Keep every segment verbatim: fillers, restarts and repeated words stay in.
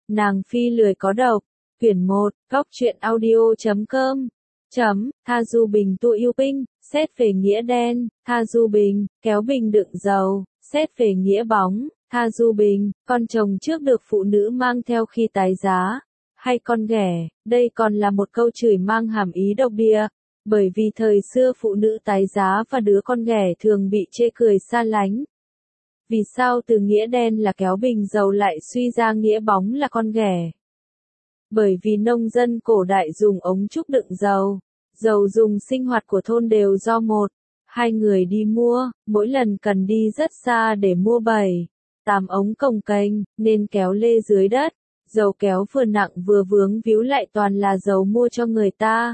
Nàng phi lười có độc. Quyển một, góc truyện audio chấm com. Chấm, Tha Du Bình tu yêu binh, xét về nghĩa đen, Tha Du Bình, kéo bình đựng dầu, xét về nghĩa bóng, Tha Du Bình, con chồng trước được phụ nữ mang theo khi tái giá, hay con ghẻ, đây còn là một câu chửi mang hàm ý độc địa, bởi vì thời xưa phụ nữ tái giá và đứa con ghẻ thường bị chê cười xa lánh. Vì sao từ nghĩa đen là kéo bình dầu lại suy ra nghĩa bóng là con ghẻ? Bởi vì nông dân cổ đại dùng ống trúc đựng dầu, dầu dùng sinh hoạt của thôn đều do một, hai người đi mua, mỗi lần cần đi rất xa để mua bảy, tám ống cồng kềnh, nên kéo lê dưới đất, dầu kéo vừa nặng vừa vướng víu lại toàn là dầu mua cho người ta.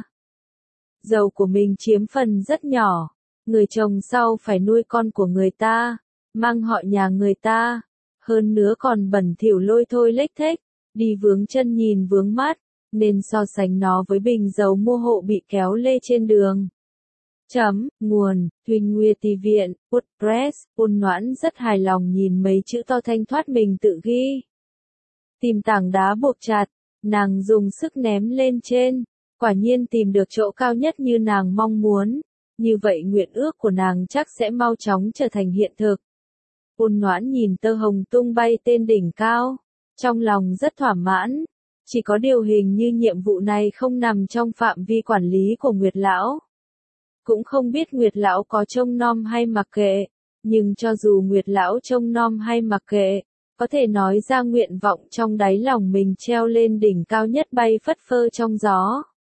Dầu của mình chiếm phần rất nhỏ, người chồng sau phải nuôi con của người ta, mang họ nhà người ta, hơn nữa còn bẩn thỉu lôi thôi lếch thếch, đi vướng chân nhìn vướng mắt, nên so sánh nó với bình dầu mua hộ bị kéo lê trên đường. Chấm, nguồn, Thùy Nguyệt Tỳ Viện, WordPress, Ôn Noãn rất hài lòng nhìn mấy chữ to thanh thoát mình tự ghi. Tìm tảng đá buộc chặt, nàng dùng sức ném lên trên, quả nhiên tìm được chỗ cao nhất như nàng mong muốn, như vậy nguyện ước của nàng chắc sẽ mau chóng trở thành hiện thực. Ôn Noãn nhìn tơ hồng tung bay tên đỉnh cao, trong lòng rất thỏa mãn, chỉ có điều hình như nhiệm vụ này không nằm trong phạm vi quản lý của Nguyệt Lão. Cũng không biết Nguyệt Lão có trông nom hay mặc kệ, nhưng cho dù Nguyệt Lão trông nom hay mặc kệ, có thể nói ra nguyện vọng trong đáy lòng mình treo lên đỉnh cao nhất bay phất phơ trong gió.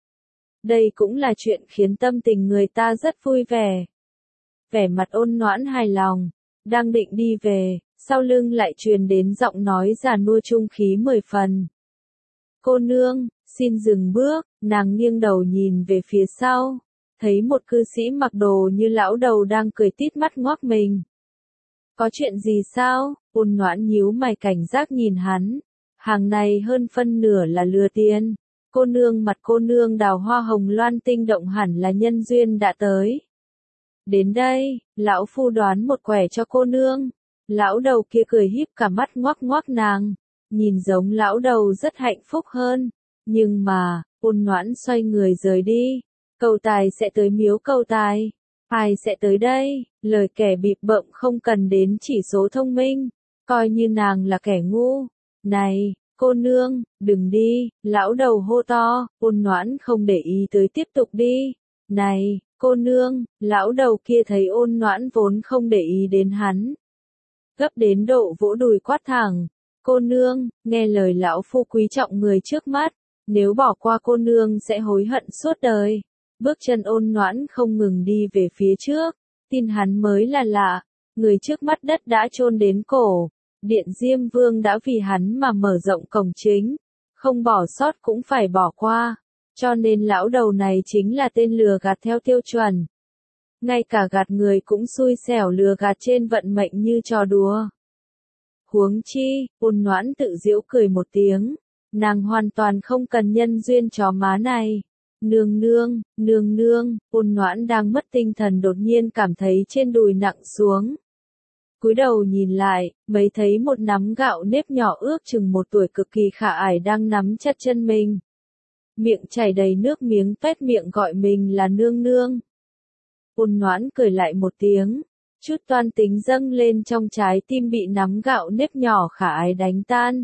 Đây cũng là chuyện khiến tâm tình người ta rất vui vẻ. Vẻ mặt Ôn Noãn hài lòng, đang định đi về, sau lưng lại truyền đến giọng nói già nua trung khí mười phần. Cô nương, xin dừng bước, nàng nghiêng đầu nhìn về phía sau, thấy một cư sĩ mặc đồ như lão đầu đang cười tít mắt ngoác mình. Có chuyện gì sao? Ôn Noãn nhíu mày cảnh giác nhìn hắn, hàng này hơn phân nửa là lừa tiền. Cô nương mặt cô nương đào hoa hồng loan tinh động hẳn là nhân duyên đã tới. Đến đây, lão phu đoán một quẻ cho cô nương. Lão đầu kia cười híp cả mắt ngoác ngoác nàng, nhìn giống lão đầu rất hạnh phúc hơn. Nhưng mà, Ôn Noãn xoay người rời đi. Cầu tài sẽ tới miếu cầu tài. Ai sẽ tới đây? Lời kẻ bịp bợm không cần đến chỉ số thông minh, coi như nàng là kẻ ngu. Này, cô nương, đừng đi, lão đầu hô to. Ôn Noãn không để ý tới tiếp tục đi. Này, cô nương, lão đầu kia thấy Ôn Noãn vốn không để ý đến hắn, gấp đến độ vỗ đùi quát thẳng. Cô nương, nghe lời lão phu quý trọng người trước mắt, nếu bỏ qua cô nương sẽ hối hận suốt đời. Bước chân Ôn Noãn không ngừng đi về phía trước, tin hắn mới là lạ, người trước mắt đất đã chôn đến cổ, Điện Diêm Vương đã vì hắn mà mở rộng cổng chính, không bỏ sót cũng phải bỏ qua, cho nên lão đầu này chính là tên lừa gạt theo tiêu chuẩn. Ngay cả gạt người cũng xui xẻo lừa gạt trên vận mệnh như trò đùa. Huống chi, Ôn Noãn tự giễu cười một tiếng, nàng hoàn toàn không cần nhân duyên chó má này. Nương nương, nương nương, Ôn Noãn đang mất tinh thần đột nhiên cảm thấy trên đùi nặng xuống. Cúi đầu nhìn lại, mới thấy một nắm gạo nếp nhỏ ước chừng một tuổi cực kỳ khả ải đang nắm chặt chân mình. Miệng chảy đầy nước miếng toét miệng gọi mình là nương nương. Ôn Noãn cười lại một tiếng, chút toan tính dâng lên trong trái tim bị nắm gạo nếp nhỏ khả ái đánh tan.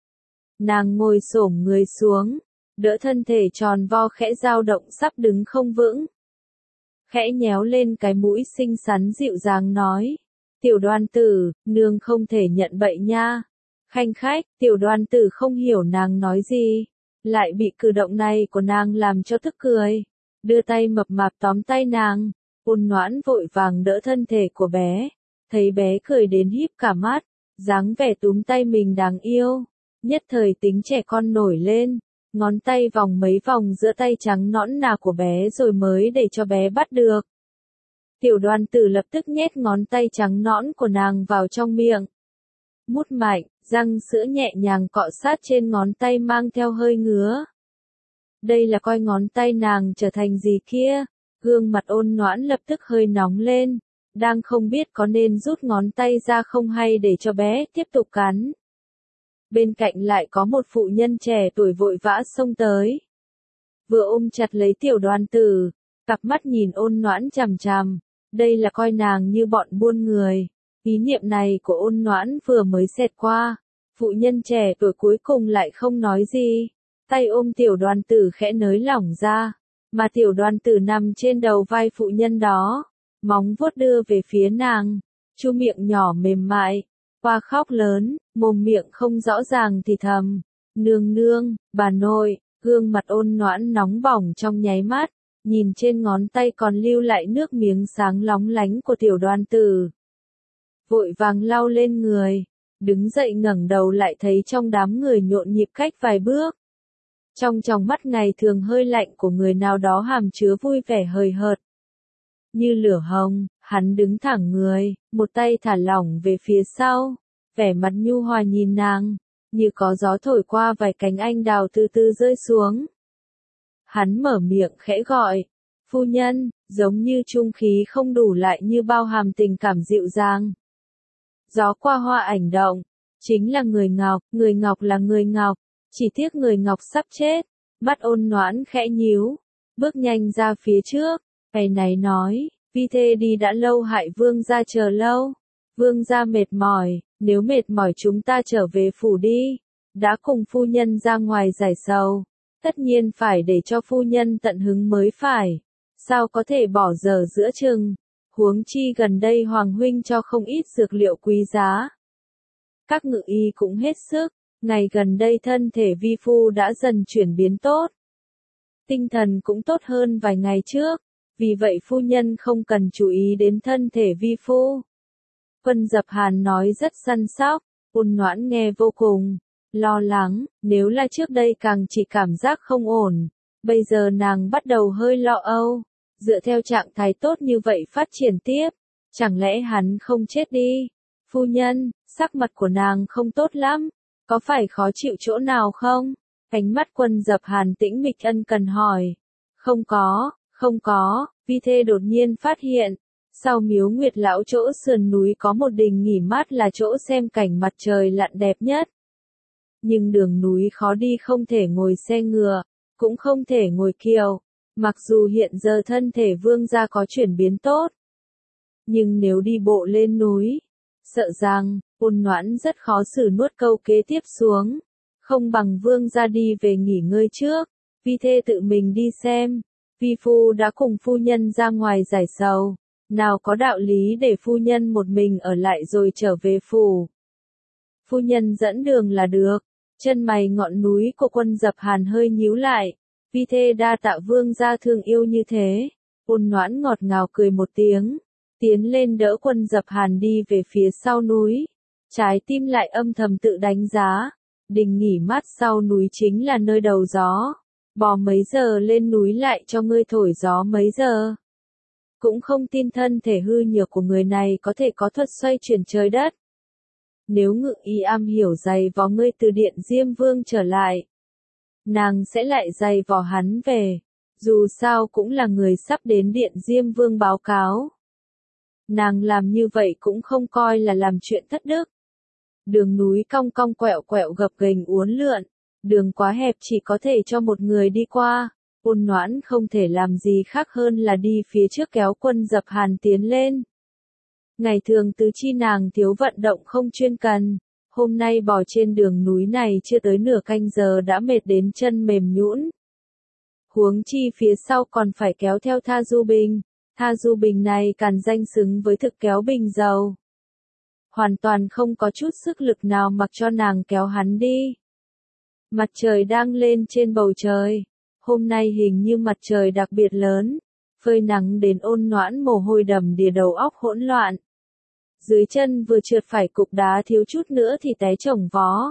Nàng ngồi xổm người xuống, đỡ thân thể tròn vo khẽ dao động sắp đứng không vững. Khẽ nhéo lên cái mũi xinh xắn dịu dàng nói, Tiểu Đoan tử, nương không thể nhận bậy nha. Khanh khách, Tiểu Đoan tử không hiểu nàng nói gì, lại bị cử động này của nàng làm cho tức cười, đưa tay mập mạp tóm tay nàng. Ôn Noãn vội vàng đỡ thân thể của bé, thấy bé cười đến híp cả mắt, dáng vẻ túm tay mình đáng yêu, nhất thời tính trẻ con nổi lên, ngón tay vòng mấy vòng giữa tay trắng nõn nà của bé rồi mới để cho bé bắt được. Tiểu Đoan tử lập tức nhét ngón tay trắng nõn của nàng vào trong miệng. Mút mạnh, răng sữa nhẹ nhàng cọ sát trên ngón tay mang theo hơi ngứa. Đây là coi ngón tay nàng trở thành gì kia? Gương mặt Ôn Noãn lập tức hơi nóng lên, đang không biết có nên rút ngón tay ra không hay để cho bé tiếp tục cắn. bên cạnh lại có một phụ nhân trẻ tuổi vội vã xông tới. Vừa ôm chặt lấy Tiểu Đoàn Tử, cặp mắt nhìn Ôn Noãn chằm chằm, đây là coi nàng như bọn buôn người. Ý niệm này của Ôn Noãn vừa mới xẹt qua, phụ nhân trẻ tuổi cuối cùng lại không nói gì, tay ôm Tiểu Đoàn Tử khẽ nới lỏng ra, mà Tiểu Đoàn Tử nằm trên đầu vai phụ nhân đó, móng vuốt đưa về phía nàng, chu miệng nhỏ mềm mại, qua khóc lớn, mồm miệng không rõ ràng thì thầm, nương nương, bà nội. Gương mặt Ôn Noãn nóng bỏng trong nháy mắt, nhìn trên ngón tay còn lưu lại nước miếng sáng lóng lánh của Tiểu Đoàn Tử. Vội vàng lau lên người, đứng dậy ngẩng đầu lại thấy trong đám người nhộn nhịp cách vài bước. Trong tròng mắt ngày thường hơi lạnh của người nào đó hàm chứa vui vẻ hời hợt. Như lửa hồng, hắn đứng thẳng người, một tay thả lỏng về phía sau, vẻ mặt nhu hòa nhìn nàng. Như có gió thổi qua vài cánh anh đào từ từ rơi xuống. Hắn mở miệng khẽ gọi, phu nhân, giống như trung khí không đủ lại như bao hàm tình cảm dịu dàng. Gió qua hoa ảnh động, chính là người Ngọc, người Ngọc là người Ngọc, chỉ tiếc người Ngọc sắp chết. Mắt Ôn Noãn khẽ nhíu, bước nhanh ra phía trước, ngày này nói, vi thê đi đã lâu hại vương gia chờ lâu, vương gia mệt mỏi. Nếu mệt mỏi chúng ta trở về phủ đi, đã cùng phu nhân ra ngoài giải sầu, tất nhiên phải để cho phu nhân tận hứng mới phải, sao có thể bỏ dở giữa chừng, huống chi gần đây Hoàng huynh cho không ít dược liệu quý giá. Các ngự y cũng hết sức, ngày gần đây thân thể vi phu đã dần chuyển biến tốt. Tinh thần cũng tốt hơn vài ngày trước, vì vậy phu nhân không cần chú ý đến thân thể vi phu. Quân Dập Hàn nói rất săn sóc, Ôn Noãn nghe vô cùng lo lắng, nếu là trước đây càng chỉ cảm giác không ổn, bây giờ nàng bắt đầu hơi lo âu, dựa theo trạng thái tốt như vậy phát triển tiếp, chẳng lẽ hắn không chết đi? Phu nhân, sắc mặt của nàng không tốt lắm, có phải khó chịu chỗ nào không? Ánh mắt Quân Dập Hàn tĩnh mịch ân cần hỏi. Không có, không có, vi thê đột nhiên phát hiện. Sau miếu Nguyệt Lão chỗ sườn núi có một đình nghỉ mát là chỗ xem cảnh mặt trời lặn đẹp nhất. Nhưng đường núi khó đi không thể ngồi xe ngựa, cũng không thể ngồi kiệu, mặc dù hiện giờ thân thể vương gia có chuyển biến tốt. Nhưng nếu đi bộ lên núi, sợ rằng, Ôn Noãn rất khó xử nuốt câu kế tiếp xuống, không bằng vương gia đi về nghỉ ngơi trước, vi thê tự mình đi xem, vi phu đã cùng phu nhân ra ngoài giải sầu. Nào có đạo lý để phu nhân một mình ở lại rồi trở về phủ. Phu nhân dẫn đường là được, chân mày ngọn núi của Quân Dập Hàn hơi nhíu lại, vi thê đa tạ vương gia thương yêu như thế. Ôn Noãn ngọt ngào cười một tiếng, tiến lên đỡ Quân Dập Hàn đi về phía sau núi, trái tim lại âm thầm tự đánh giá, đình nghỉ mát sau núi chính là nơi đầu gió, bò mấy giờ lên núi lại cho ngươi thổi gió mấy giờ. Cũng không tin thân thể hư nhược của người này có thể có thuật xoay chuyển trời đất. Nếu ngự y am hiểu giày vò ngươi từ điện Diêm Vương trở lại, nàng sẽ lại giày vò hắn về, dù sao cũng là người sắp đến điện Diêm Vương báo cáo. Nàng làm như vậy cũng không coi là làm chuyện thất đức. Đường núi cong cong quẹo quẹo gập ghềnh uốn lượn, đường quá hẹp chỉ có thể cho một người đi qua. Ôn Noãn không thể làm gì khác hơn là đi phía trước kéo Quân Dập Hàn tiến lên. Ngày thường tứ chi nàng thiếu vận động không chuyên cần, hôm nay bò trên đường núi này chưa tới nửa canh giờ đã mệt đến chân mềm nhũn. Huống chi phía sau còn phải kéo theo Tha Du Bình, Tha Du Bình này càn danh xứng với thực kéo bình dầu. Hoàn toàn không có chút sức lực nào mặc cho nàng kéo hắn đi. Mặt trời đang lên trên bầu trời. Hôm nay hình như mặt trời đặc biệt lớn, phơi nắng đến Ôn Noãn mồ hôi đầm đìa đầu óc hỗn loạn. Dưới chân vừa trượt phải cục đá thiếu chút nữa thì té chồng vó.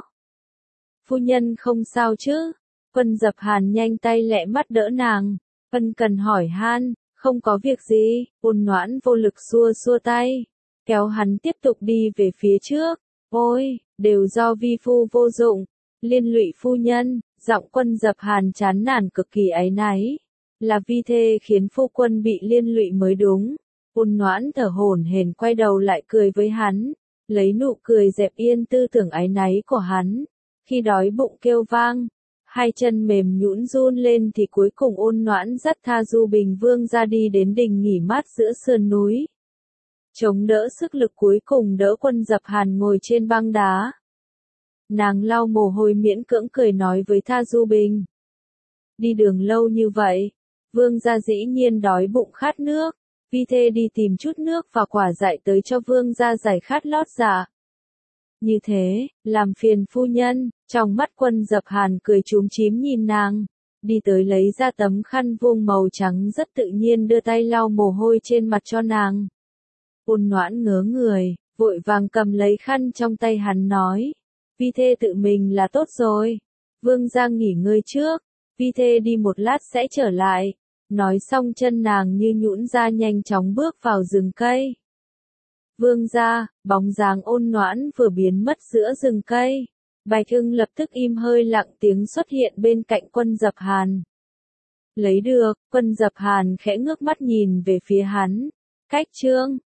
Phu nhân không sao chứ? Quân Dập Hàn nhanh tay lẹ mắt đỡ nàng, ân cần hỏi han, không có việc gì. Ôn Noãn vô lực xua xua tay, kéo hắn tiếp tục đi về phía trước. Ôi, đều do vi phu vô dụng, liên lụy phu nhân. Giọng Quân Dập Hàn chán nản cực kỳ áy náy, là vi thê khiến phu quân bị liên lụy mới đúng. Ôn Noãn thở hổn hển quay đầu lại cười với hắn, lấy nụ cười dẹp yên tư tưởng áy náy của hắn, Khi đói bụng kêu vang, hai chân mềm nhũn run lên thì cuối cùng ôn noãn dắt Tha Du Bình Vương ra đi đến đình nghỉ mát giữa sườn núi. Chống đỡ sức lực cuối cùng đỡ Quân Dập Hàn ngồi trên băng đá. Nàng lau mồ hôi miễn cưỡng cười nói với Tha Du Bình. Đi đường lâu như vậy, Vương gia dĩ nhiên đói bụng khát nước, Vi Thê đi tìm chút nước và quả dại tới cho Vương gia giải khát lót dạ. Như thế, làm phiền phu nhân, trong mắt Quân Dập Hàn cười chúm chím nhìn nàng, đi tới lấy ra tấm khăn vuông màu trắng rất tự nhiên đưa tay lau mồ hôi trên mặt cho nàng. Ôn noãn ngớ người, vội vàng cầm lấy khăn trong tay hắn nói, Vi Thê tự mình là tốt rồi, Vương gia nghỉ ngơi trước, Vi Thê đi một lát sẽ trở lại. Nói xong chân nàng như nhũn ra nhanh chóng bước vào rừng cây. Vương gia, bóng dáng ôn noãn vừa biến mất giữa rừng cây. Bạch Ưng lập tức im hơi lặng tiếng xuất hiện bên cạnh Quân Dập Hàn. Lấy được, Quân Dập Hàn khẽ ngước mắt nhìn về phía hắn. Cách trương,